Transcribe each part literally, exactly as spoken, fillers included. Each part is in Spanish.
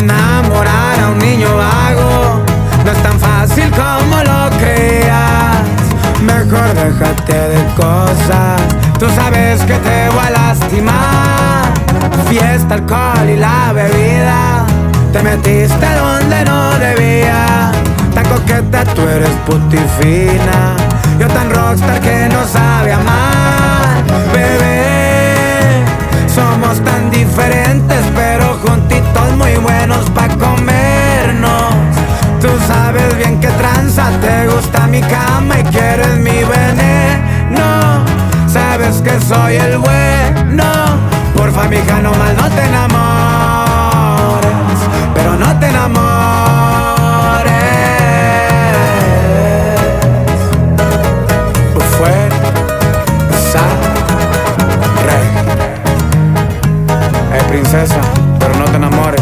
Enamorar a un niño vago no es tan fácil como lo creías. Mejor déjate de cosas, tú sabes que te voy a lastimar. Fiesta, alcohol y la bebida, te metiste donde no debía. Tan coqueta, tú eres putifina, yo tan rockstar que no sabe amar. Bebé, somos tan diferentes, pero juntitos muy buenos pa' comernos. Tú sabes bien que tranza, te gusta mi cama y quieres mi veneno. Sabes que soy el bueno, porfa mija nomás no te enamores, pero no te enamores. Fue esa rey. Eh, princesa, pero no te enamores.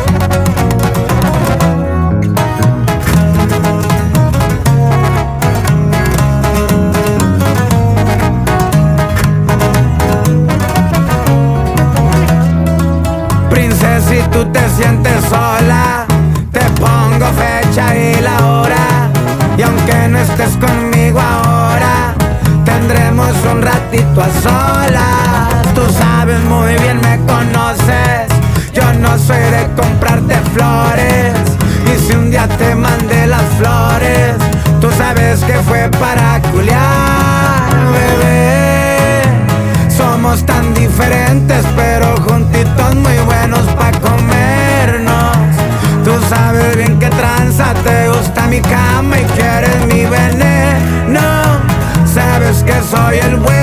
Princesa, si tú te sientes sola, te pongo fecha y la hora. Y aunque no estés conmigo ahora, tendremos un ratito a solas. Tú sabes muy bien, me conoces, yo no soy de comprarte flores. Y si un día te mandé las flores, tú sabes que fue para culiar. Bebé, somos tan diferentes, pero juntitos muy buenos pa' comernos. Tú sabes bien que tranza, te gusta mi cama y quieres mi veneno. Sabes que soy el bueno,